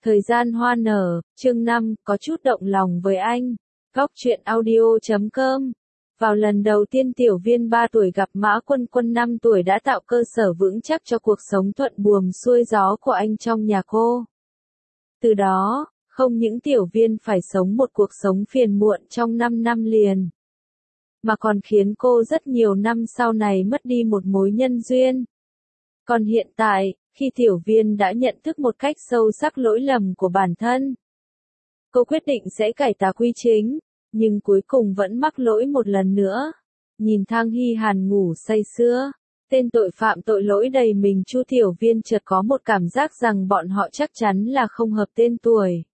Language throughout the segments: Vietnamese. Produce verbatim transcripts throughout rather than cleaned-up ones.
Thời gian hoa nở, chương năm, có chút động lòng với anh. Góc truyện audio chấm com. Vào lần đầu tiên tiểu viên ba tuổi gặp Mã Quân Quân năm tuổi đã tạo cơ sở vững chắc cho cuộc sống thuận buồm xuôi gió của anh trong nhà cô. Từ đó, không những tiểu viên phải sống một cuộc sống phiền muộn trong năm năm liền, mà còn khiến cô rất nhiều năm sau này mất đi một mối nhân duyên. Còn hiện tại, khi tiểu viên đã nhận thức một cách sâu sắc lỗi lầm của bản thân, cô quyết định sẽ cải tà quy chính, nhưng cuối cùng vẫn mắc lỗi một lần nữa. Nhìn Thang Hy Hàn ngủ say sưa, tên tội phạm tội lỗi đầy mình Chu tiểu viên chợt có một cảm giác rằng bọn họ chắc chắn là không hợp tên tuổi.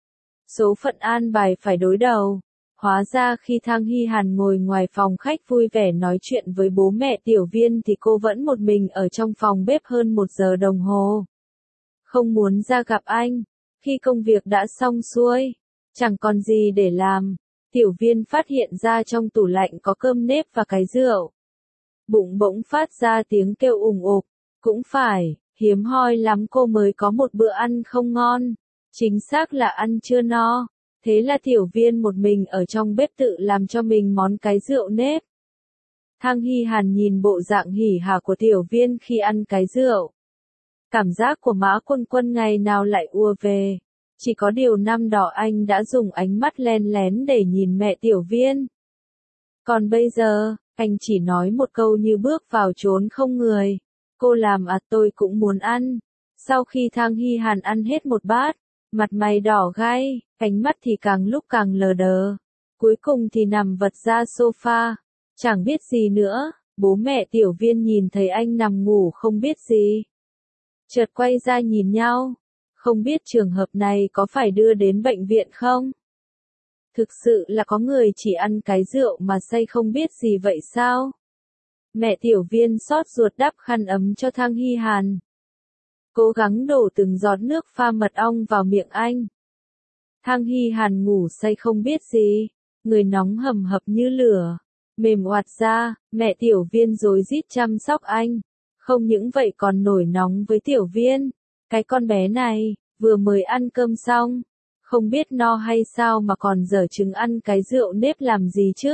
Số phận an bài phải đối đầu. Hóa ra khi Thang Hy Hàn ngồi ngoài phòng khách vui vẻ nói chuyện với bố mẹ tiểu viên thì cô vẫn một mình ở trong phòng bếp hơn một giờ đồng hồ. Không muốn ra gặp anh. Khi công việc đã xong xuôi, chẳng còn gì để làm, tiểu viên phát hiện ra trong tủ lạnh có cơm nếp và cái rượu. Bụng bỗng phát ra tiếng kêu ùng ục. Cũng phải, hiếm hoi lắm cô mới có một bữa ăn không ngon. Chính xác là ăn chưa no. Thế là tiểu viên một mình ở trong bếp tự làm cho mình món cái rượu nếp. Thang Hy Hàn nhìn bộ dạng hỉ hả của tiểu viên khi ăn cái rượu. Cảm giác của Mã Quân Quân ngày nào lại ùa về. Chỉ có điều năm đó anh đã dùng ánh mắt len lén để nhìn mẹ tiểu viên. Còn bây giờ, anh chỉ nói một câu như bước vào chốn không người. Cô làm à tôi cũng muốn ăn. Sau khi Thang Hy Hàn ăn hết một bát, mặt mày đỏ gai, ánh mắt thì càng lúc càng lờ đờ. Cuối cùng thì nằm vật ra sofa, chẳng biết gì nữa. Bố mẹ tiểu viên nhìn thấy anh nằm ngủ không biết gì, chợt quay ra nhìn nhau. Không biết trường hợp này có phải đưa đến bệnh viện không? Thực sự là có người chỉ ăn cái rượu mà say không biết gì vậy sao? Mẹ tiểu viên xót ruột đắp khăn ấm cho Thang Hy Hàn, cố gắng đổ từng giọt nước pha mật ong vào miệng anh. Thang Hy Hàn ngủ say không biết gì, người nóng hầm hập như lửa, mềm oạt ra, mẹ tiểu viên rối rít chăm sóc anh. Không những vậy còn nổi nóng với tiểu viên. Cái con bé này, vừa mới ăn cơm xong, không biết no hay sao mà còn dở trứng ăn cái rượu nếp làm gì chứ.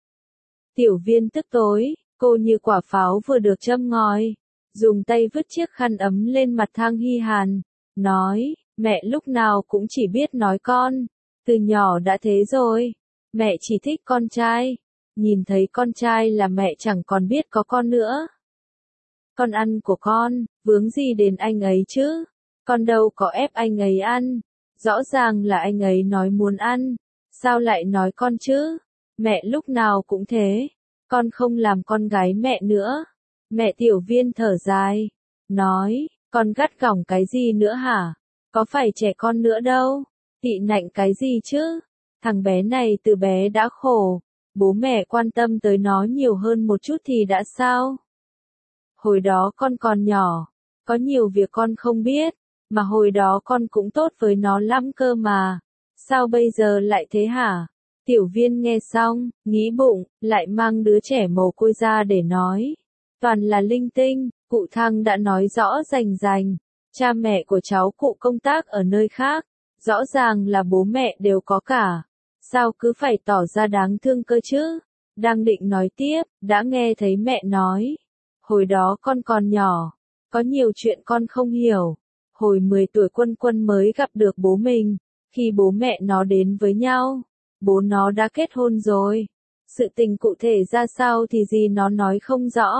Tiểu viên tức tối, cô như quả pháo vừa được châm ngòi. Dùng tay vứt chiếc khăn ấm lên mặt Thang Hy Hàn, nói, mẹ lúc nào cũng chỉ biết nói con, từ nhỏ đã thế rồi, mẹ chỉ thích con trai, nhìn thấy con trai là mẹ chẳng còn biết có con nữa. Con ăn của con, vướng gì đến anh ấy chứ, con đâu có ép anh ấy ăn, rõ ràng là anh ấy nói muốn ăn, sao lại nói con chứ, mẹ lúc nào cũng thế, con không làm con gái mẹ nữa. Mẹ tiểu viên thở dài, nói, con gắt gỏng cái gì nữa hả? Có phải trẻ con nữa đâu, tị nạnh cái gì chứ? Thằng bé này từ bé đã khổ, bố mẹ quan tâm tới nó nhiều hơn một chút thì đã sao? Hồi đó con còn nhỏ, có nhiều việc con không biết, mà hồi đó con cũng tốt với nó lắm cơ mà. Sao bây giờ lại thế hả? Tiểu viên nghe xong, nghĩ bụng, lại mang đứa trẻ mồ côi ra để nói. Toàn là linh tinh, cụ Thang đã nói rõ rành rành, cha mẹ của cháu cụ công tác ở nơi khác, rõ ràng là bố mẹ đều có cả, sao cứ phải tỏ ra đáng thương cơ chứ. Đang định nói tiếp, đã nghe thấy mẹ nói, hồi đó con còn nhỏ, có nhiều chuyện con không hiểu. Hồi mười tuổi Quân Quân mới gặp được bố mình, khi bố mẹ nó đến với nhau, bố nó đã kết hôn rồi. Sự tình cụ thể ra sao thì gì nó nói không rõ.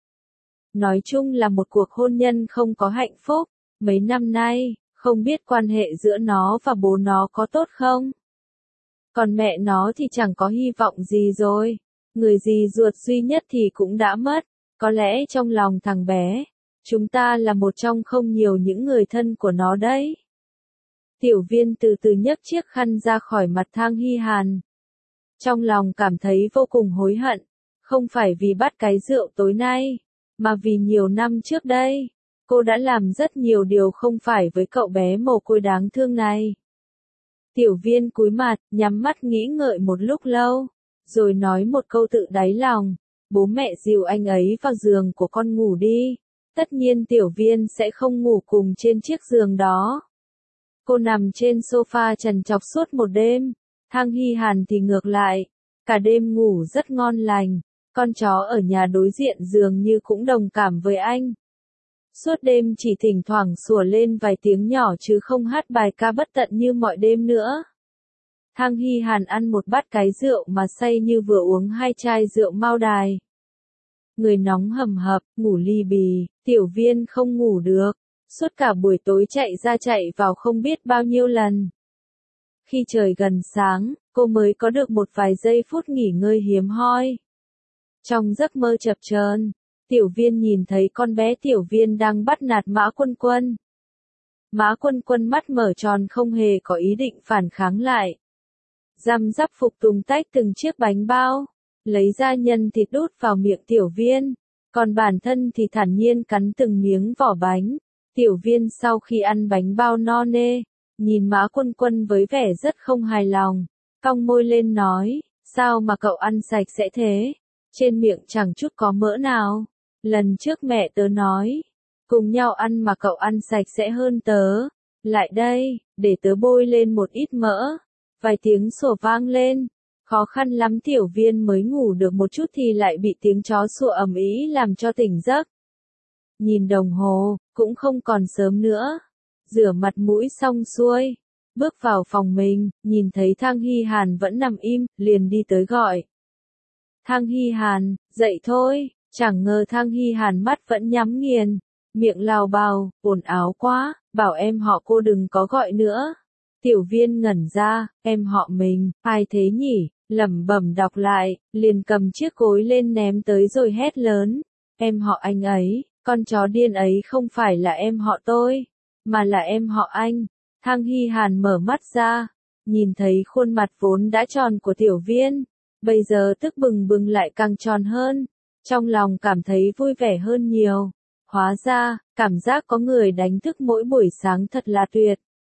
Nói chung là một cuộc hôn nhân không có hạnh phúc. Mấy năm nay, không biết quan hệ giữa nó và bố nó có tốt không. Còn mẹ nó thì chẳng có hy vọng gì rồi. Người dì ruột duy nhất thì cũng đã mất. Có lẽ trong lòng thằng bé, chúng ta là một trong không nhiều những người thân của nó đấy. Tiểu viên từ từ nhấc chiếc khăn ra khỏi mặt Thang Hy Hàn. Trong lòng cảm thấy vô cùng hối hận. Không phải vì bắt cái rượu tối nay, mà vì nhiều năm trước đây, cô đã làm rất nhiều điều không phải với cậu bé mồ côi đáng thương này. Tiểu viên cúi mặt, nhắm mắt nghĩ ngợi một lúc lâu, rồi nói một câu tự đáy lòng, bố mẹ dìu anh ấy vào giường của con ngủ đi. Tất nhiên tiểu viên sẽ không ngủ cùng trên chiếc giường đó. Cô nằm trên sofa trằn trọc suốt một đêm. Thang Hy Hàn thì ngược lại. Cả đêm ngủ rất ngon lành. Con chó ở nhà đối diện dường như cũng đồng cảm với anh. Suốt đêm chỉ thỉnh thoảng sủa lên vài tiếng nhỏ chứ không hát bài ca bất tận như mọi đêm nữa. Thang Hy Hàn ăn một bát cái rượu mà say như vừa uống hai chai rượu Mao Đài. Người nóng hầm hập, ngủ li bì, Tiểu Viên không ngủ được. Suốt cả buổi tối chạy ra chạy vào không biết bao nhiêu lần. Khi trời gần sáng, cô mới có được một vài giây phút nghỉ ngơi hiếm hoi. Trong giấc mơ chập chờn, Tiểu Viên nhìn thấy con bé Tiểu Viên đang bắt nạt Mã Quân Quân. Mã Quân Quân mắt mở tròn không hề có ý định phản kháng lại. Răm rắp phục tùng tách từng chiếc bánh bao, lấy ra nhân thịt đút vào miệng Tiểu Viên, còn bản thân thì thản nhiên cắn từng miếng vỏ bánh. Tiểu Viên sau khi ăn bánh bao no nê, nhìn Mã Quân Quân với vẻ rất không hài lòng, cong môi lên nói, sao mà cậu ăn sạch sẽ thế, trên miệng chẳng chút có mỡ nào, lần trước mẹ tớ nói, cùng nhau ăn mà cậu ăn sạch sẽ hơn tớ, lại đây, để tớ bôi lên một ít mỡ, vài tiếng sủa vang lên, khó khăn lắm Tiểu Viên mới ngủ được một chút thì lại bị tiếng chó sủa ầm ĩ làm cho tỉnh giấc. Nhìn đồng hồ, cũng không còn sớm nữa. Rửa mặt mũi xong xuôi, bước vào phòng mình, nhìn thấy Thang Hy Hàn vẫn nằm im, liền đi tới gọi. Thang Hy Hàn, dậy thôi, chẳng ngờ Thang Hy Hàn mắt vẫn nhắm nghiền, miệng lào bào, ồn ào quá, bảo em họ cô đừng có gọi nữa. Tiểu Viên ngẩn ra, em họ mình, ai thế nhỉ, lẩm bẩm đọc lại, liền cầm chiếc gối lên ném tới rồi hét lớn, em họ anh ấy. Con chó điên ấy không phải là em họ tôi, mà là em họ anh. Thang Hy Hàn mở mắt ra, nhìn thấy khuôn mặt vốn đã tròn của Tiểu Viên, bây giờ tức bừng bừng lại càng tròn hơn, trong lòng cảm thấy vui vẻ hơn nhiều. Hóa ra, cảm giác có người đánh thức mỗi buổi sáng thật là tuyệt.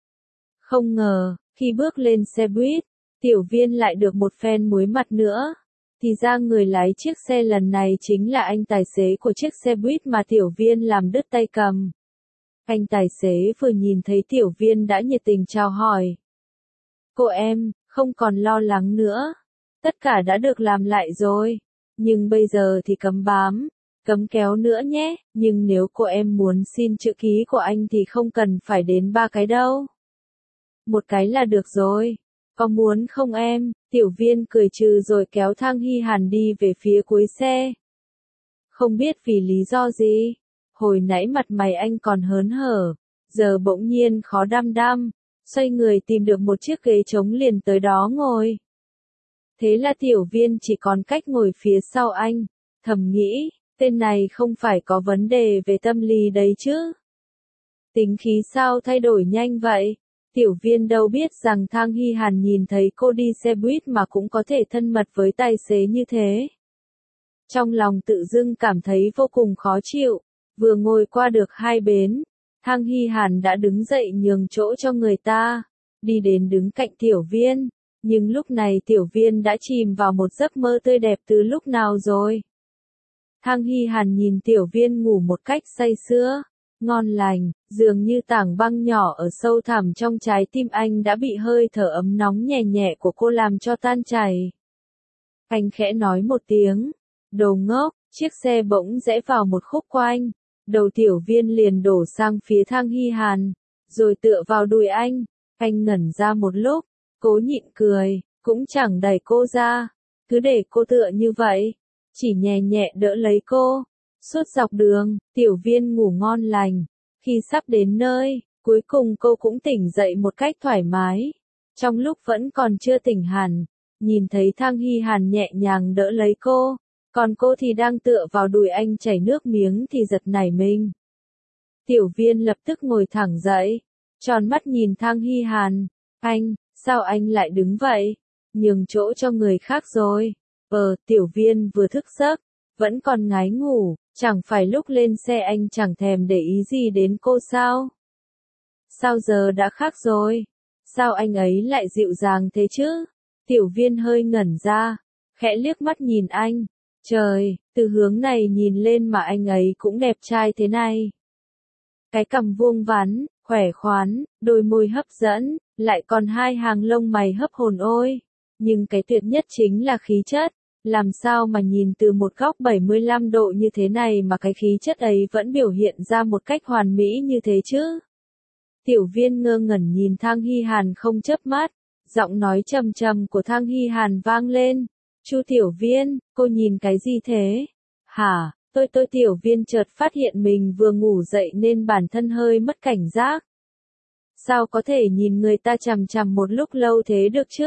Không ngờ, khi bước lên xe buýt, Tiểu Viên lại được một phen muối mặt nữa. Thì ra người lái chiếc xe lần này chính là anh tài xế của chiếc xe buýt mà Tiểu Viên làm đứt tay cầm. Anh tài xế vừa nhìn thấy Tiểu Viên đã nhiệt tình chào hỏi. Cô em, không còn lo lắng nữa. Tất cả đã được làm lại rồi. Nhưng bây giờ thì cấm bám, cấm kéo nữa nhé. Nhưng nếu cô em muốn xin chữ ký của anh thì không cần phải đến ba cái đâu. Một cái là được rồi. Có muốn không em? Tiểu Viên cười trừ rồi kéo Thang Hy Hàn đi về phía cuối xe. Không biết vì lý do gì, hồi nãy mặt mày anh còn hớn hở, giờ bỗng nhiên khó đăm đăm, xoay người tìm được một chiếc ghế trống liền tới đó ngồi. Thế là Tiểu Viên chỉ còn cách ngồi phía sau anh, thầm nghĩ, tên này không phải có vấn đề về tâm lý đấy chứ. Tính khí sao thay đổi nhanh vậy? Tiểu Viên đâu biết rằng Thang Hy Hàn nhìn thấy cô đi xe buýt mà cũng có thể thân mật với tài xế như thế. Trong lòng tự dưng cảm thấy vô cùng khó chịu, vừa ngồi qua được hai bến, Thang Hy Hàn đã đứng dậy nhường chỗ cho người ta, đi đến đứng cạnh Tiểu Viên, nhưng lúc này Tiểu Viên đã chìm vào một giấc mơ tươi đẹp từ lúc nào rồi. Thang Hy Hàn nhìn Tiểu Viên ngủ một cách say sưa, ngon lành, dường như tảng băng nhỏ ở sâu thẳm trong trái tim anh đã bị hơi thở ấm nóng nhẹ nhẹ của cô làm cho tan chảy. Anh khẽ nói một tiếng, đồ ngốc, chiếc xe bỗng rẽ vào một khúc quanh, đầu Tiểu Viên liền đổ sang phía Thang Hy Hàn, rồi tựa vào đùi anh, anh ngẩn ra một lúc, cố nhịn cười, cũng chẳng đẩy cô ra, cứ để cô tựa như vậy, chỉ nhẹ nhẹ đỡ lấy cô. Suốt dọc đường, Tiểu Viên ngủ ngon lành. Khi sắp đến nơi, cuối cùng cô cũng tỉnh dậy một cách thoải mái. Trong lúc vẫn còn chưa tỉnh hẳn, nhìn thấy Thang Hy Hàn nhẹ nhàng đỡ lấy cô, còn cô thì đang tựa vào đùi anh chảy nước miếng thì giật nảy mình. Tiểu Viên lập tức ngồi thẳng dậy, tròn mắt nhìn Thang Hy Hàn. Anh, sao anh lại đứng vậy? Nhường chỗ cho người khác rồi. Ờ, Tiểu Viên vừa thức giấc, vẫn còn ngái ngủ, chẳng phải lúc lên xe anh chẳng thèm để ý gì đến cô sao? Sao giờ đã khác rồi? Sao anh ấy lại dịu dàng thế chứ? Tiểu Viên hơi ngẩn ra, khẽ liếc mắt nhìn anh. Trời, từ hướng này nhìn lên mà anh ấy cũng đẹp trai thế này. Cái cằm vuông vắn, khỏe khoắn, đôi môi hấp dẫn, lại còn hai hàng lông mày hấp hồn ôi. Nhưng cái tuyệt nhất chính là khí chất. Làm sao mà nhìn từ một góc bảy mươi lăm độ như thế này mà cái khí chất ấy vẫn biểu hiện ra một cách hoàn mỹ như thế chứ? Tiểu Viên ngơ ngẩn nhìn Thang Hy Hàn không chớp mắt, giọng nói trầm trầm của Thang Hy Hàn vang lên. Chu Tiểu Viên, cô nhìn cái gì thế? Hả, tôi tôi Tiểu Viên chợt phát hiện mình vừa ngủ dậy nên bản thân hơi mất cảnh giác. Sao có thể nhìn người ta chằm chằm một lúc lâu thế được chứ?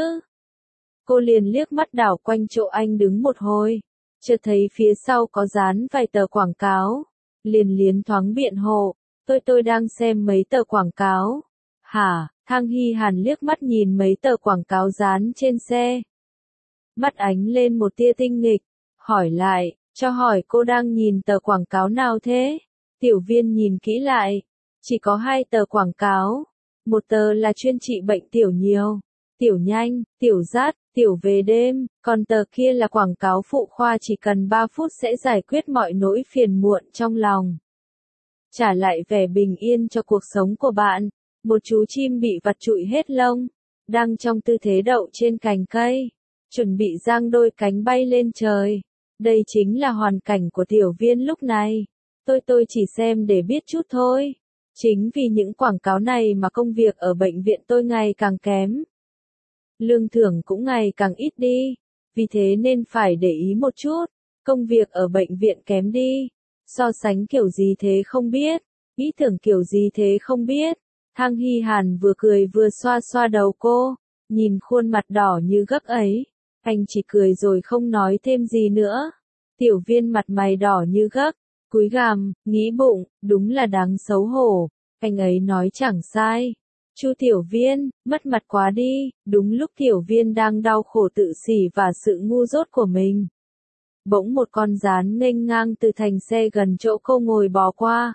Cô liền liếc mắt đảo quanh chỗ anh đứng một hồi, chợt thấy phía sau có dán vài tờ quảng cáo, liền liến thoáng biện hộ, tôi tôi đang xem mấy tờ quảng cáo. Hả, Thang Hy Hàn liếc mắt nhìn mấy tờ quảng cáo dán trên xe. Mắt ánh lên một tia tinh nghịch, hỏi lại, cho hỏi cô đang nhìn tờ quảng cáo nào thế? Tiểu Viên nhìn kỹ lại, chỉ có hai tờ quảng cáo, một tờ là chuyên trị bệnh tiểu nhiều, tiểu nhanh, tiểu rát, tiểu về đêm, còn tờ kia là quảng cáo phụ khoa chỉ cần ba phút sẽ giải quyết mọi nỗi phiền muộn trong lòng. Trả lại vẻ bình yên cho cuộc sống của bạn. Một chú chim bị vặt trụi hết lông, đang trong tư thế đậu trên cành cây, chuẩn bị giang đôi cánh bay lên trời. Đây chính là hoàn cảnh của Tiểu Viên lúc này. Tôi tôi chỉ xem để biết chút thôi. Chính vì những quảng cáo này mà công việc ở bệnh viện tôi ngày càng kém. Lương thưởng cũng ngày càng ít đi. Vì thế nên phải để ý một chút. Công việc ở bệnh viện kém đi. So sánh kiểu gì thế không biết. Ý tưởng kiểu gì thế không biết. Thang Hy Hàn vừa cười vừa xoa xoa đầu cô. Nhìn khuôn mặt đỏ như gấc ấy. Anh chỉ cười rồi không nói thêm gì nữa. Tiểu Viên mặt mày đỏ như gấc, cúi gằm, nghĩ bụng, đúng là đáng xấu hổ. Anh ấy nói chẳng sai. Chu Tiểu Viên, mất mặt quá đi. Đúng lúc Tiểu Viên đang đau khổ tự sỉ và sự ngu dốt của mình. Bỗng một con gián nghênh ngang từ thành xe gần chỗ cô ngồi bò qua.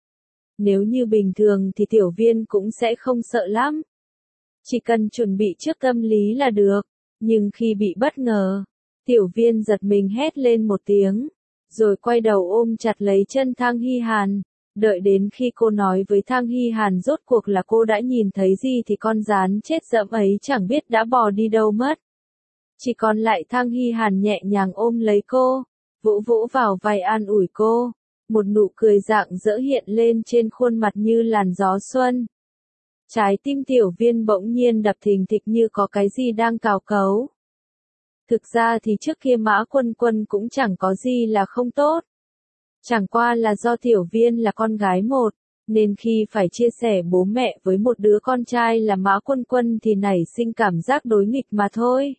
Nếu như bình thường thì Tiểu Viên cũng sẽ không sợ lắm. Chỉ cần chuẩn bị trước tâm lý là được. Nhưng khi bị bất ngờ, Tiểu Viên giật mình hét lên một tiếng, rồi quay đầu ôm chặt lấy chân Thang Hy Hàn. Đợi đến khi cô nói với Thang Hy Hàn rốt cuộc là cô đã nhìn thấy gì thì con gián chết dẫm ấy chẳng biết đã bò đi đâu mất. Chỉ còn lại Thang Hy Hàn nhẹ nhàng ôm lấy cô, vỗ vỗ vào vai an ủi cô. Một nụ cười rạng rỡ hiện lên trên khuôn mặt như làn gió xuân. Trái tim Tiểu Viên bỗng nhiên đập thình thịch như có cái gì đang cào cấu. Thực ra thì trước kia Mã Quân Quân cũng chẳng có gì là không tốt. Chẳng qua là do Tiểu Viên là con gái một, nên khi phải chia sẻ bố mẹ với một đứa con trai là Mã Quân Quân thì nảy sinh cảm giác đối nghịch mà thôi.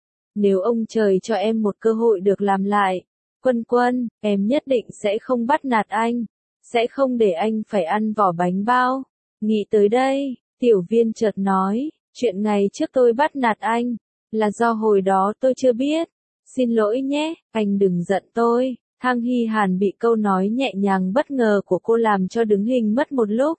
Nếu ông trời cho em một cơ hội được làm lại, Quân Quân, em nhất định sẽ không bắt nạt anh, sẽ không để anh phải ăn vỏ bánh bao. Nghĩ tới đây, Tiểu Viên chợt nói, chuyện ngày trước tôi bắt nạt anh, là do hồi đó tôi chưa biết. Xin lỗi nhé, anh đừng giận tôi. Thang Hy Hàn bị câu nói nhẹ nhàng bất ngờ của cô làm cho đứng hình mất một lúc.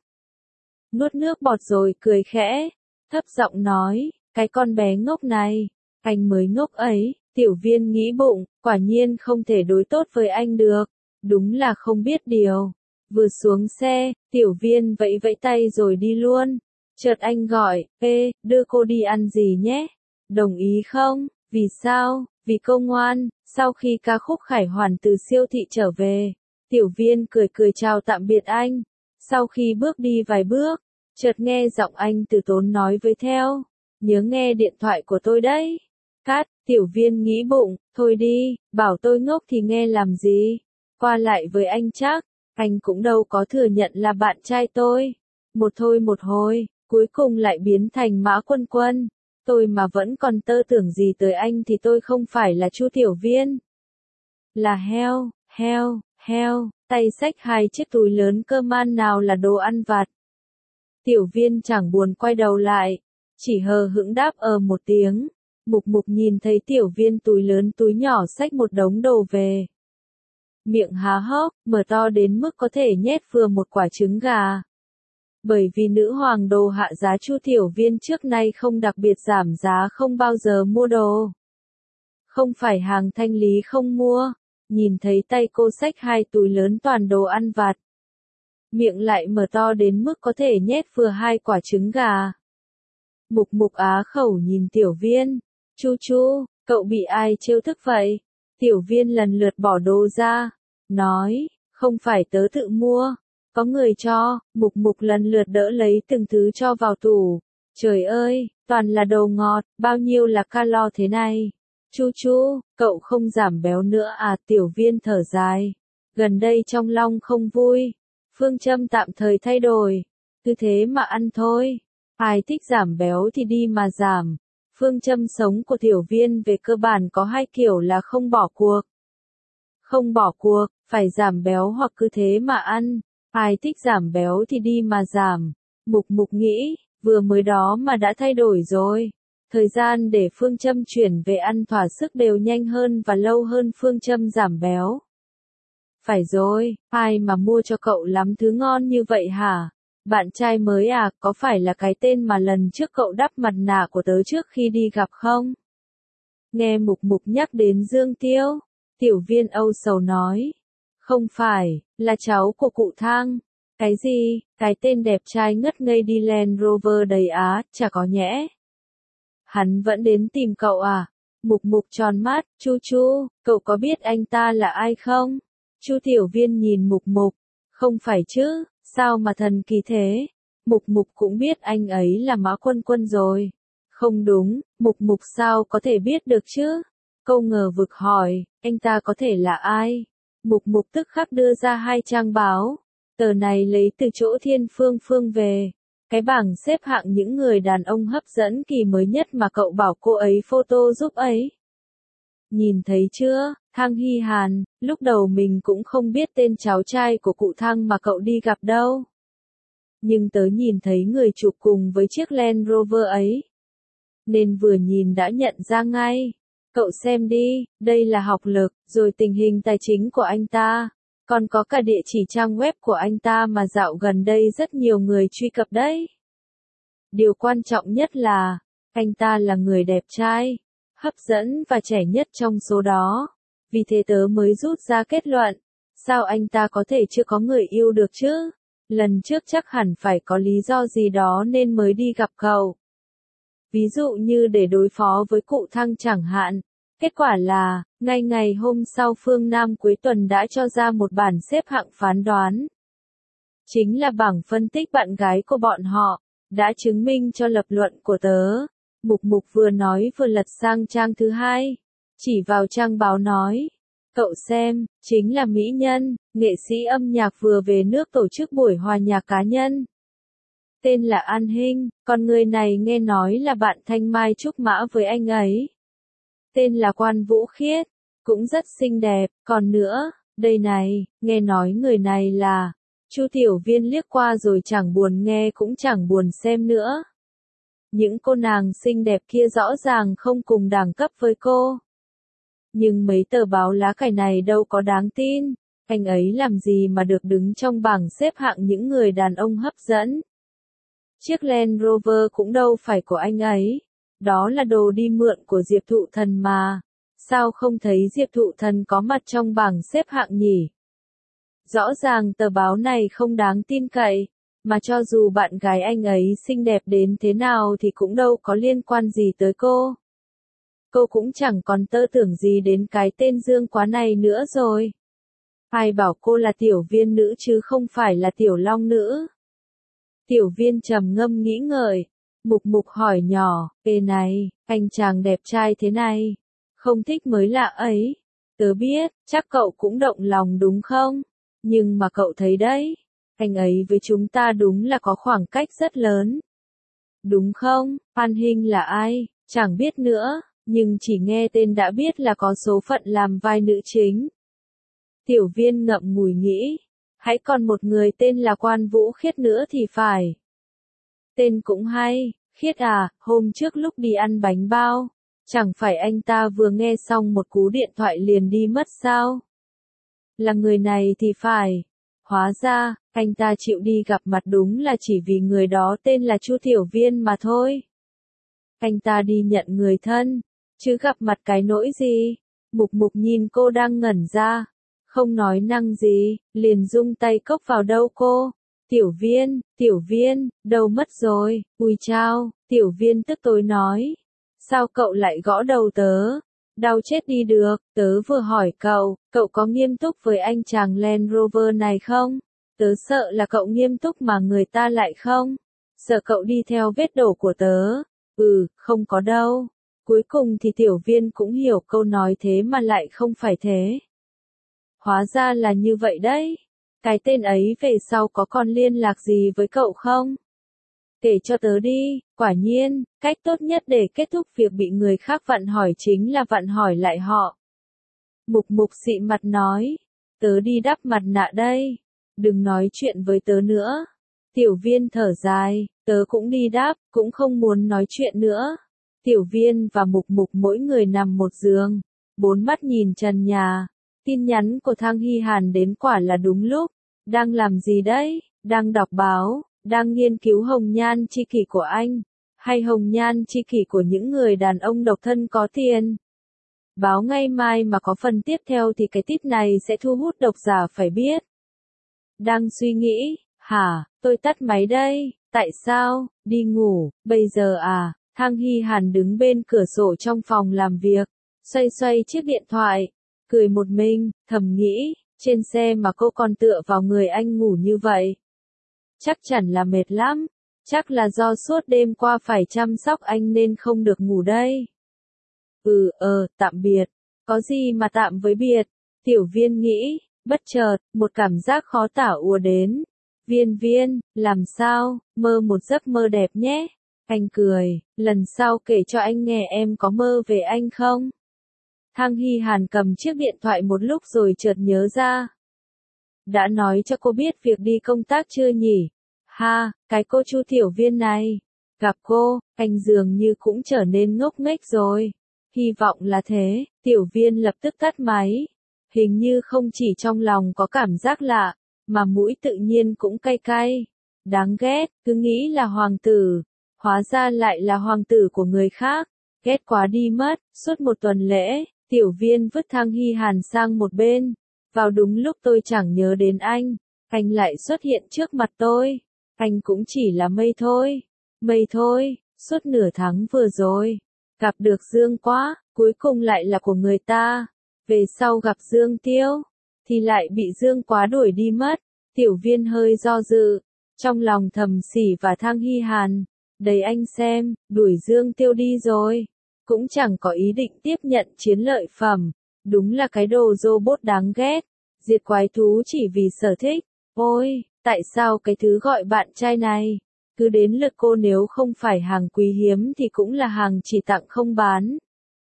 Nuốt nước bọt rồi cười khẽ, thấp giọng nói, cái con bé ngốc này, anh mới ngốc ấy. Tiểu Viên nghĩ bụng, quả nhiên không thể đối tốt với anh được, đúng là không biết điều. Vừa xuống xe, Tiểu Viên vẫy vẫy tay rồi đi luôn. Chợt anh gọi, ê, đưa cô đi ăn gì nhé? Đồng ý không? Vì sao? Vì cô ngoan. Sau khi ca khúc Khải Hoàn từ siêu thị trở về, Tiểu Viên cười cười chào tạm biệt anh. Sau khi bước đi vài bước, chợt nghe giọng anh từ tốn nói với theo, nhớ nghe điện thoại của tôi đấy. Cát, Tiểu Viên nghĩ bụng, thôi đi, bảo tôi ngốc thì nghe làm gì? Qua lại với anh chắc, anh cũng đâu có thừa nhận là bạn trai tôi. Một thôi một hồi, cuối cùng lại biến thành Mã Quân Quân. Tôi mà vẫn còn tơ tưởng gì tới anh thì tôi không phải là Chu Tiểu Viên. Là heo, heo, heo, tay xách hai chiếc túi lớn cơ man nào là đồ ăn vặt. Tiểu Viên chẳng buồn quay đầu lại, chỉ hờ hững đáp ờ một tiếng. Mục Mục nhìn thấy Tiểu Viên túi lớn túi nhỏ xách một đống đồ về. Miệng há hốc, mở to đến mức có thể nhét vừa một quả trứng gà. Bởi vì nữ hoàng đồ hạ giá Chu Tiểu Viên trước nay không đặc biệt giảm giá không bao giờ mua đồ. Không phải hàng thanh lý không mua, nhìn thấy tay cô xách hai túi lớn toàn đồ ăn vặt. miệng lại mở to đến mức có thể nhét vừa hai quả trứng gà. Mục Mục á khẩu nhìn Tiểu Viên, chu chu, cậu bị ai trêu thức vậy? Tiểu Viên lần lượt bỏ đồ ra, nói, không phải tớ tự mua, có người cho. Mục Mục lần lượt đỡ lấy từng thứ cho vào tủ. Trời ơi, toàn là đồ ngọt, bao nhiêu là calo thế này? Chu chu, cậu không giảm béo nữa à? Tiểu Viên thở dài, gần đây trong lòng không vui, phương châm tạm thời thay đổi, cứ thế mà ăn thôi. Ai thích giảm béo thì đi mà giảm. Phương châm sống của Tiểu Viên về cơ bản có hai kiểu là không bỏ cuộc. Không bỏ cuộc, phải giảm béo hoặc cứ thế mà ăn. Ai thích giảm béo thì đi mà giảm. Mục Mục nghĩ, vừa mới đó mà đã thay đổi rồi. Thời gian để phương châm chuyển về ăn thỏa sức đều nhanh hơn và lâu hơn phương châm giảm béo. Phải rồi, ai mà mua cho cậu lắm thứ ngon như vậy hả? Bạn trai mới à, có phải là cái tên mà lần trước cậu đắp mặt nạ của tớ trước khi đi gặp không? Nghe Mục Mục nhắc đến Dương Tiêu, Tiểu Viên âu sầu nói. Không phải, là cháu của cụ Thang. Cái gì, cái tên đẹp trai ngất ngây đi Land Rover đầy Á, chả có nhẽ. Hắn vẫn đến tìm cậu à? Mục Mục tròn mắt, chu chu, cậu có biết anh ta là ai không? Chu Tiểu Viên nhìn Mục Mục, không phải chứ, sao mà thần kỳ thế? Mục Mục cũng biết anh ấy là Mã Quân Quân rồi. Không đúng, Mục Mục sao có thể biết được chứ? Câu ngờ vực hỏi, anh ta có thể là ai? Mục Mục tức khắc đưa ra hai trang báo. Tờ này lấy từ chỗ Thiên Phương Phương về. Cái bảng xếp hạng những người đàn ông hấp dẫn kỳ mới nhất mà cậu bảo cô ấy photo giúp ấy. Nhìn thấy chưa, Thang Hy Hàn, lúc đầu mình cũng không biết tên cháu trai của cụ Thang mà cậu đi gặp đâu. Nhưng tớ nhìn thấy người chụp cùng với chiếc Land Rover ấy. Nên vừa nhìn đã nhận ra ngay. Cậu xem đi, đây là học lực, rồi tình hình tài chính của anh ta. Còn có cả địa chỉ trang web của anh ta mà dạo gần đây rất nhiều người truy cập đấy. Điều quan trọng nhất là, anh ta là người đẹp trai, hấp dẫn và trẻ nhất trong số đó. Vì thế tớ mới rút ra kết luận, sao anh ta có thể chưa có người yêu được chứ? Lần trước chắc hẳn phải có lý do gì đó nên mới đi gặp cậu. Ví dụ như để đối phó với cụ Thăng chẳng hạn. Kết quả là, ngay ngày hôm sau Phương Nam cuối tuần đã cho ra một bản xếp hạng phán đoán. Chính là bảng phân tích bạn gái của bọn họ, đã chứng minh cho lập luận của tớ. Mục Mục vừa nói vừa lật sang trang thứ hai, chỉ vào trang báo nói. Cậu xem, chính là mỹ nhân, nghệ sĩ âm nhạc vừa về nước tổ chức buổi hòa nhạc cá nhân. Tên là An Hinh, còn người này nghe nói là bạn Thanh Mai Trúc Mã với anh ấy. Tên là Quan Vũ Khiết, cũng rất xinh đẹp, còn nữa, đây này, nghe nói người này là, Chu Tiểu Viên liếc qua rồi chẳng buồn nghe cũng chẳng buồn xem nữa. Những cô nàng xinh đẹp kia rõ ràng không cùng đẳng cấp với cô. Nhưng mấy tờ báo lá cải này đâu có đáng tin, anh ấy làm gì mà được đứng trong bảng xếp hạng những người đàn ông hấp dẫn. Chiếc Land Rover cũng đâu phải của anh ấy. Đó là đồ đi mượn của Diệp Thụ Thần mà. Sao không thấy Diệp Thụ Thần có mặt trong bảng xếp hạng nhỉ? Rõ ràng tờ báo này không đáng tin cậy, mà cho dù bạn gái anh ấy xinh đẹp đến thế nào thì cũng đâu có liên quan gì tới cô. Cô cũng chẳng còn tơ tưởng gì đến cái tên Dương Quá này nữa rồi. Ai bảo cô là Tiểu Viên nữ chứ không phải là Tiểu Long nữ? Tiểu Viên trầm ngâm nghĩ ngợi. Mục Mục hỏi nhỏ, ê này, anh chàng đẹp trai thế này, không thích mới lạ ấy. Tớ biết, chắc cậu cũng động lòng đúng không? Nhưng mà cậu thấy đấy, anh ấy với chúng ta đúng là có khoảng cách rất lớn. Đúng không? An Hinh là ai? Chẳng biết nữa, nhưng chỉ nghe tên đã biết là có số phận làm vai nữ chính. Tiểu Viên ngậm ngùi nghĩ, hãy còn một người tên là Quan Vũ Khiết nữa thì phải. Tên cũng hay, Khiết à, hôm trước lúc đi ăn bánh bao, chẳng phải anh ta vừa nghe xong một cú điện thoại liền đi mất sao? Là người này thì phải. Hóa ra, anh ta chịu đi gặp mặt đúng là chỉ vì người đó tên là Chu Tiểu Viên mà thôi. Anh ta đi nhận người thân, chứ gặp mặt cái nỗi gì? Mục Mục nhìn cô đang ngẩn ra, không nói năng gì, liền rung tay cốc vào đâu cô. Tiểu Viên, Tiểu Viên, đâu mất rồi, ui chao, Tiểu Viên tức tối nói. Sao cậu lại gõ đầu tớ? Đau chết đi được, tớ vừa hỏi cậu, cậu có nghiêm túc với anh chàng Land Rover này không? Tớ sợ là cậu nghiêm túc mà người ta lại không? Sợ cậu đi theo vết đổ của tớ. Ừ, không có đâu. Cuối cùng thì Tiểu Viên cũng hiểu câu nói thế mà lại không phải thế. Hóa ra là như vậy đấy. Cái tên ấy về sau có còn liên lạc gì với cậu không? Kể cho tớ đi, quả nhiên, cách tốt nhất để kết thúc việc bị người khác vặn hỏi chính là vặn hỏi lại họ. Mục Mục xị mặt nói, tớ đi đắp mặt nạ đây, đừng nói chuyện với tớ nữa. Tiểu Viên thở dài, tớ cũng đi đắp, cũng không muốn nói chuyện nữa. Tiểu Viên và Mục Mục mỗi người nằm một giường, bốn mắt nhìn trần nhà. Tin nhắn của Thang Hy Hàn đến quả là đúng lúc. Đang làm gì đấy? Đang đọc báo, đang nghiên cứu hồng nhan chi kỷ của anh, hay hồng nhan chi kỷ của những người đàn ông độc thân có tiền? Báo ngay mai mà có phần tiếp theo thì cái tip này sẽ thu hút độc giả phải biết. Đang suy nghĩ, hả, tôi tắt máy đây, tại sao, đi ngủ, bây giờ à? Thang Hy Hàn đứng bên cửa sổ trong phòng làm việc, xoay xoay chiếc điện thoại, cười một mình, thầm nghĩ, trên xe mà cô còn tựa vào người anh ngủ như vậy. Chắc chắn là mệt lắm, chắc là do suốt đêm qua phải chăm sóc anh nên không được ngủ đây. Ừ, ờ, tạm biệt, có gì mà tạm với biệt, Tiểu Viên nghĩ, bất chợt, một cảm giác khó tả ùa đến. Viên Viên, làm sao, mơ một giấc mơ đẹp nhé. Anh cười, lần sau kể cho anh nghe em có mơ về anh không? Thang Hy Hàn cầm chiếc điện thoại một lúc rồi chợt nhớ ra. Đã nói cho cô biết việc đi công tác chưa nhỉ? Ha, cái cô Chu Tiểu Viên này. Gặp cô, anh dường như cũng trở nên ngốc nghếch rồi. Hy vọng là thế, Tiểu Viên lập tức tắt máy. Hình như không chỉ trong lòng có cảm giác lạ, mà mũi tự nhiên cũng cay cay. Đáng ghét, cứ nghĩ là hoàng tử. Hóa ra lại là hoàng tử của người khác. Ghét quá đi mất, suốt một tuần lễ, Tiểu Viên vứt Thang Hy Hàn sang một bên. Vào đúng lúc tôi chẳng nhớ đến anh, anh lại xuất hiện trước mặt tôi. Anh cũng chỉ là mây thôi. Mây thôi, suốt nửa tháng vừa rồi. Gặp được Dương Quá, cuối cùng lại là của người ta. Về sau gặp Dương Tiêu, thì lại bị Dương Quá đuổi đi mất. Tiểu Viên hơi do dự, trong lòng thầm xỉ và Thang Hy Hàn. Đấy anh xem, đuổi Dương Tiêu đi rồi. Cũng chẳng có ý định tiếp nhận chiến lợi phẩm. Đúng là cái đồ robot đáng ghét. Diệt quái thú chỉ vì sở thích. Ôi, tại sao cái thứ gọi bạn trai này? Cứ đến lượt cô, nếu không phải hàng quý hiếm thì cũng là hàng chỉ tặng không bán.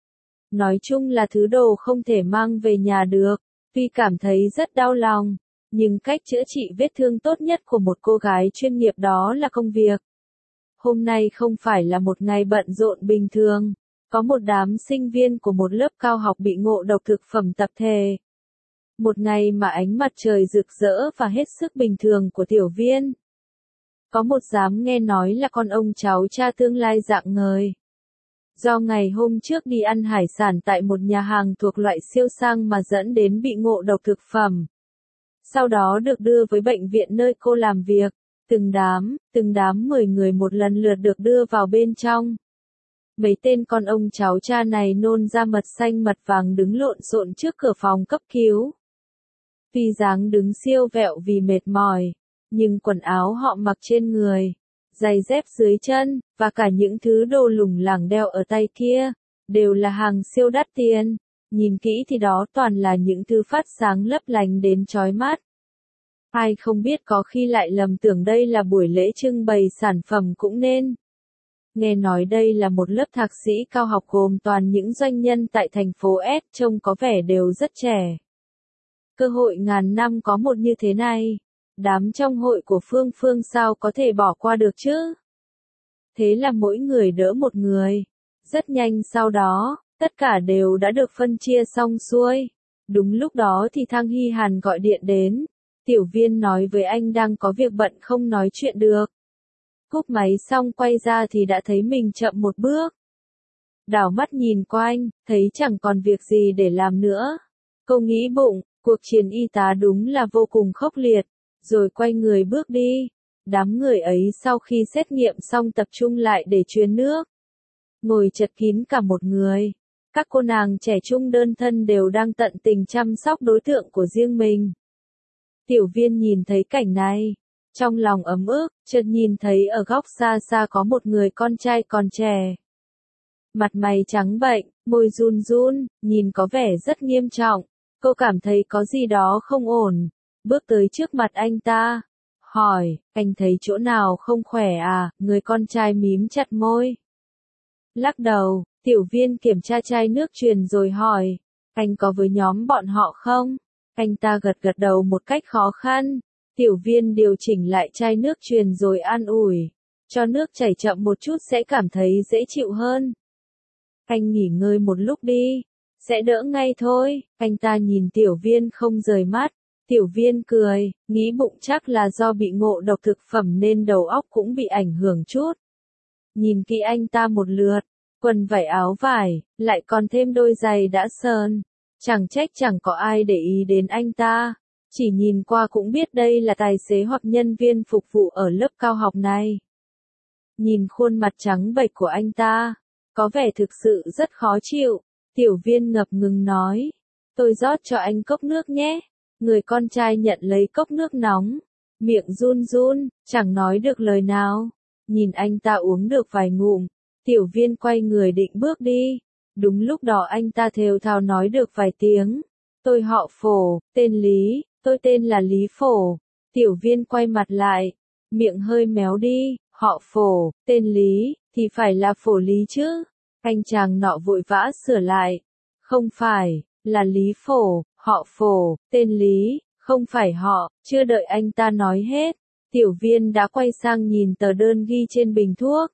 Nói chung là thứ đồ không thể mang về nhà được. Tuy cảm thấy rất đau lòng, nhưng cách chữa trị vết thương tốt nhất của một cô gái chuyên nghiệp đó là công việc. Hôm nay không phải là một ngày bận rộn bình thường. Có một đám sinh viên của một lớp cao học bị ngộ độc thực phẩm tập thể. Một ngày mà ánh mặt trời rực rỡ và hết sức bình thường của Tiểu Viên. Có một dám nghe nói là con ông cháu cha tương lai dạng ngời. Do ngày hôm trước đi ăn hải sản tại một nhà hàng thuộc loại siêu sang mà dẫn đến bị ngộ độc thực phẩm. Sau đó được đưa với bệnh viện nơi cô làm việc. Từng đám, từng đám mười người một lần lượt được đưa vào bên trong. Mấy tên con ông cháu cha này nôn ra mật xanh mật vàng đứng lộn xộn trước cửa phòng cấp cứu. Tuy dáng đứng siêu vẹo vì mệt mỏi, nhưng quần áo họ mặc trên người, giày dép dưới chân, và cả những thứ đồ lủng lẳng đeo ở tay kia, đều là hàng siêu đắt tiền. Nhìn kỹ thì đó toàn là những thứ phát sáng lấp lánh đến chói mắt. Ai không biết có khi lại lầm tưởng đây là buổi lễ trưng bày sản phẩm cũng nên. Nghe nói đây là một lớp thạc sĩ cao học gồm toàn những doanh nhân tại thành phố S, trông có vẻ đều rất trẻ. Cơ hội ngàn năm có một như thế này. Đám trong hội của Phương Phương sao có thể bỏ qua được chứ? Thế là mỗi người đỡ một người. Rất nhanh sau đó, tất cả đều đã được phân chia xong xuôi. Đúng lúc đó thì Thang Hy Hàn gọi điện đến. Tiểu Viên nói với anh đang có việc bận không nói chuyện được. Cúp máy xong quay ra thì đã thấy mình chậm một bước. Đảo mắt nhìn quanh, thấy chẳng còn việc gì để làm nữa. Cô nghĩ bụng, cuộc chiến y tá đúng là vô cùng khốc liệt, rồi quay người bước đi. đám người ấy sau khi xét nghiệm xong tập trung lại để truyền nước. Ngồi chật kín cả một người. Các cô nàng trẻ trung đơn thân đều đang tận tình chăm sóc đối tượng của riêng mình. Tiểu Viên nhìn thấy cảnh này, trong lòng ấm ức, chợt nhìn thấy ở góc xa xa có một người con trai còn trẻ. Mặt mày trắng bệch, môi run run, nhìn có vẻ rất nghiêm trọng. Cô cảm thấy có gì đó không ổn, bước tới trước mặt anh ta, hỏi, anh thấy chỗ nào không khỏe à? Người con trai mím chặt môi. Lắc đầu, Tiểu Viên kiểm tra chai nước truyền rồi hỏi, anh có với nhóm bọn họ không? Anh ta gật gật đầu một cách khó khăn. Tiểu Viên điều chỉnh lại chai nước truyền rồi an ủi, cho nước chảy chậm một chút sẽ cảm thấy dễ chịu hơn. Anh nghỉ ngơi một lúc đi, sẽ đỡ ngay thôi. Anh ta nhìn Tiểu Viên không rời mắt. Tiểu Viên cười, nghĩ bụng chắc là do bị ngộ độc thực phẩm nên đầu óc cũng bị ảnh hưởng chút. Nhìn kỹ anh ta một lượt, quần vải áo vải, lại còn thêm đôi giày đã sờn. Chẳng trách chẳng có ai để ý đến anh ta. Chỉ nhìn qua cũng biết đây là tài xế hoặc nhân viên phục vụ ở lớp cao học này. Nhìn khuôn mặt trắng bệch của anh ta, có vẻ thực sự rất khó chịu. Tiểu Viên ngập ngừng nói, tôi rót cho anh cốc nước nhé. Người con trai nhận lấy cốc nước nóng, miệng run run, chẳng nói được lời nào. Nhìn anh ta uống được vài ngụm, Tiểu Viên quay người định bước đi. Đúng lúc đó anh ta thều thào nói được vài tiếng. Tôi họ Phổ, tên Lý, tôi tên là Lý Phổ. Tiểu Viên quay mặt lại, miệng hơi méo đi, họ Phổ, tên Lý, thì phải là Phổ Lý chứ. Anh chàng nọ vội vã sửa lại. Không phải, là Lý Phổ, họ Phổ, tên Lý, không phải họ. Chưa đợi anh ta nói hết, Tiểu Viên đã quay sang nhìn tờ đơn ghi trên bình thuốc.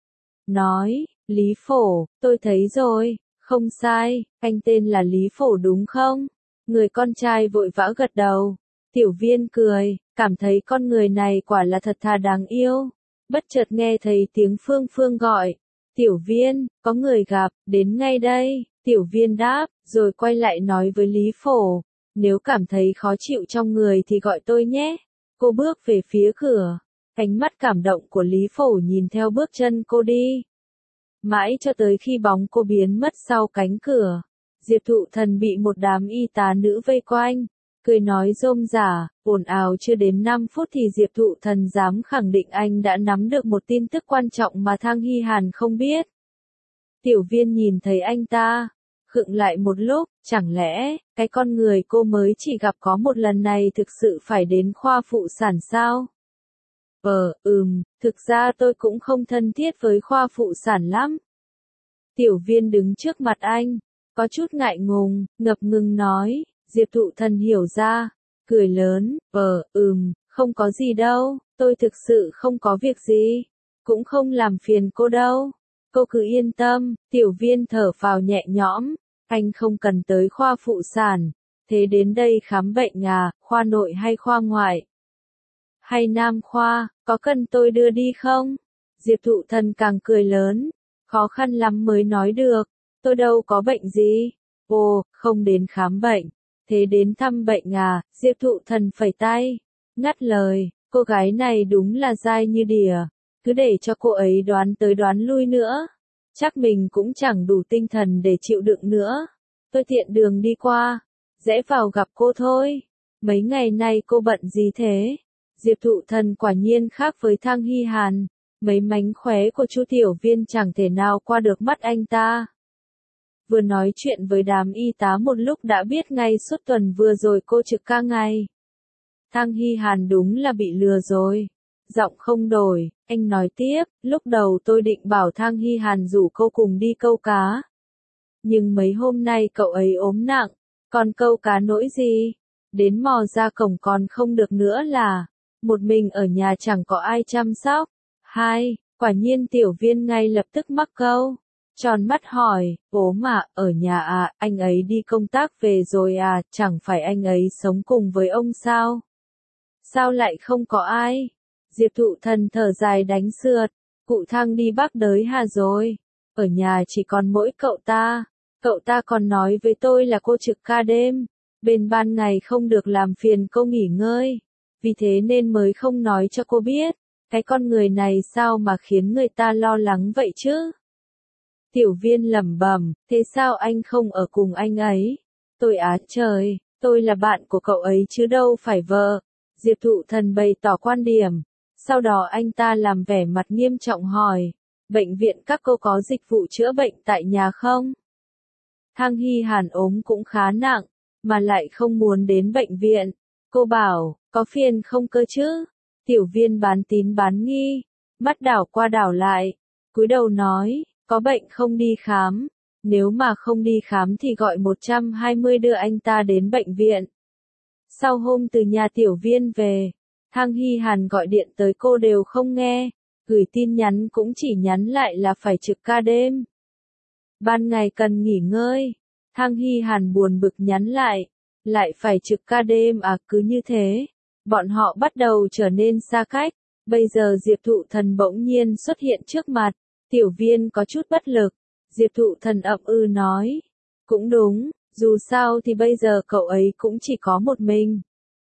Nói, Lý Phổ, tôi thấy rồi, không sai, anh tên là Lý Phổ đúng không? Người con trai vội vã gật đầu. Tiểu Viên cười, cảm thấy con người này quả là thật thà đáng yêu. Bất chợt nghe thấy tiếng Phương Phương gọi. Tiểu Viên, có người gặp, đến ngay đây. Tiểu Viên đáp, rồi quay lại nói với Lý Phổ. Nếu cảm thấy khó chịu trong người thì gọi tôi nhé. Cô bước về phía cửa. Ánh mắt cảm động của Lý Phổ nhìn theo bước chân cô đi. Mãi cho tới khi bóng cô biến mất sau cánh cửa. Diệp Thụ Thần bị một đám y tá nữ vây quanh. Cười nói rôm rả, ồn ào chưa đến năm phút thì Diệp Thụ Thần dám khẳng định anh đã nắm được một tin tức quan trọng mà Thang Hy Hàn không biết. Tiểu Viên nhìn thấy anh ta, khựng lại một lúc, chẳng lẽ, cái con người cô mới chỉ gặp có một lần này thực sự phải đến khoa phụ sản sao? Ờ, ừm, thực ra tôi cũng không thân thiết với khoa phụ sản lắm. Tiểu Viên đứng trước mặt anh, có chút ngại ngùng, ngập ngừng nói. Diệp Thụ Thần hiểu ra, cười lớn, ờ, ừm, không có gì đâu, tôi thực sự không có việc gì, cũng không làm phiền cô đâu. Cô cứ yên tâm. Tiểu Viên thở phào nhẹ nhõm, anh không cần tới khoa phụ sản, thế đến đây khám bệnh à, khoa nội hay khoa ngoại? Hay nam khoa, có cần tôi đưa đi không? Diệp Thụ Thần càng cười lớn, khó khăn lắm mới nói được, tôi đâu có bệnh gì. Ồ, không đến khám bệnh, thế đến thăm bệnh à? Diệp Thụ Thần phẩy tay, ngắt lời, cô gái này đúng là dai như đỉa, cứ để cho cô ấy đoán tới đoán lui nữa. Chắc mình cũng chẳng đủ tinh thần để chịu đựng nữa. Tôi tiện đường đi qua, rẽ vào gặp cô thôi. Mấy ngày nay cô bận gì thế? Diệp Thụ Thần quả nhiên khác với Thang Hy Hàn. Mấy mánh khóe của Chu Tiểu Viên chẳng thể nào qua được mắt anh ta. Vừa nói chuyện với đám y tá một lúc đã biết ngay suốt tuần vừa rồi cô trực ca ngày. Thang Hy Hàn đúng là bị lừa rồi. Giọng không đổi, anh nói tiếp, lúc đầu tôi định bảo Thang Hy Hàn rủ cô cùng đi câu cá. Nhưng mấy hôm nay cậu ấy ốm nặng, còn câu cá nỗi gì? Đến mò ra cổng còn không được nữa là, một mình ở nhà chẳng có ai chăm sóc. Hai, quả nhiên Tiểu Viên ngay lập tức mắc câu. Tròn mắt hỏi, ốm à, ở nhà à, anh ấy đi công tác về rồi à, chẳng phải anh ấy sống cùng với ông sao? Sao lại không có ai? Diệp Thụ Thần thở dài đánh sượt, cụ Thang đi Bắc Đới Hà rồi, ở nhà chỉ còn mỗi cậu ta, cậu ta còn nói với tôi là cô trực ca đêm, bên ban ngày không được làm phiền cô nghỉ ngơi. vì thế nên mới không nói cho cô biết. Cái con người này sao mà khiến người ta lo lắng vậy chứ? Tiểu Viên lẩm bẩm, thế sao anh không ở cùng anh ấy? Tôi á trời, tôi là bạn của cậu ấy chứ đâu phải vợ. Diệp Thụ Thần bày tỏ quan điểm. Sau đó anh ta làm vẻ mặt nghiêm trọng hỏi, bệnh viện các cô có dịch vụ chữa bệnh tại nhà không? Thang Hy Hàn ốm cũng khá nặng, mà lại không muốn đến bệnh viện. Cô bảo, có phiền không cơ chứ? Tiểu Viên bán tín bán nghi, mắt đảo qua đảo lại, cúi đầu nói, có bệnh không đi khám, nếu mà không đi khám thì gọi một trăm hai mươi đưa anh ta đến bệnh viện. Sau hôm từ nhà Tiểu Viên về, Thang Hy Hàn gọi điện tới cô đều không nghe, gửi tin nhắn cũng chỉ nhắn lại là phải trực ca đêm. Ban ngày cần nghỉ ngơi, Thang Hy Hàn buồn bực nhắn lại, lại phải trực ca đêm à? Cứ như thế, bọn họ bắt đầu trở nên xa cách. Bây giờ Diệp Thụ Thần bỗng nhiên xuất hiện trước mặt, Tiểu Viên có chút bất lực. Diệp Thụ Thần ậm ừ nói, cũng đúng, dù sao thì bây giờ cậu ấy cũng chỉ có một mình.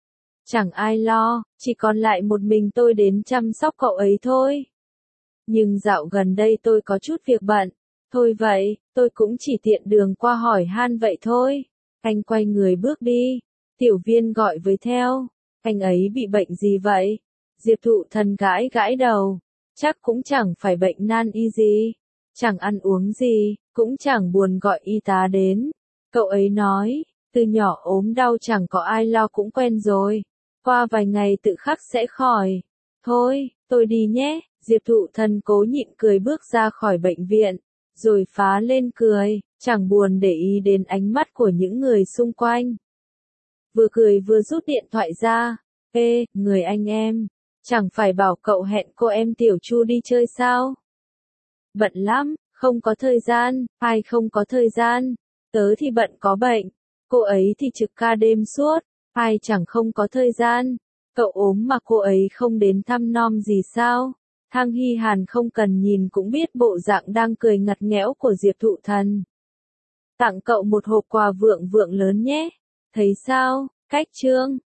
Chẳng ai lo, chỉ còn lại một mình tôi đến chăm sóc cậu ấy thôi. Nhưng dạo gần đây tôi có chút việc bận, thôi vậy, tôi cũng chỉ tiện đường qua hỏi han vậy thôi. Anh quay người bước đi, Tiểu Viên gọi với theo, anh ấy bị bệnh gì vậy? Diệp Thụ Thần gãi gãi đầu, chắc cũng chẳng phải bệnh nan y gì, chẳng ăn uống gì, cũng chẳng buồn gọi y tá đến. Cậu ấy nói, từ nhỏ ốm đau chẳng có ai lo cũng quen rồi, qua vài ngày tự khắc sẽ khỏi. Thôi, tôi đi nhé. Diệp Thụ Thần cố nhịn cười bước ra khỏi bệnh viện, rồi phá lên cười, chẳng buồn để ý đến ánh mắt của những người xung quanh. Vừa cười vừa rút điện thoại ra, ê, người anh em, chẳng phải bảo cậu hẹn cô em Tiểu Chu đi chơi sao? Bận lắm, không có thời gian. Ai không có thời gian? Tớ thì bận có bệnh, cô ấy thì trực ca đêm suốt, ai chẳng không có thời gian. Cậu ốm mà cô ấy không đến thăm nom gì sao? Thang Hy Hàn không cần nhìn cũng biết bộ dạng đang cười ngặt nghẽo của Diệp Thụ Thần. Tặng cậu một hộp quà vượng vượng lớn nhé. Thấy sao? Cách chương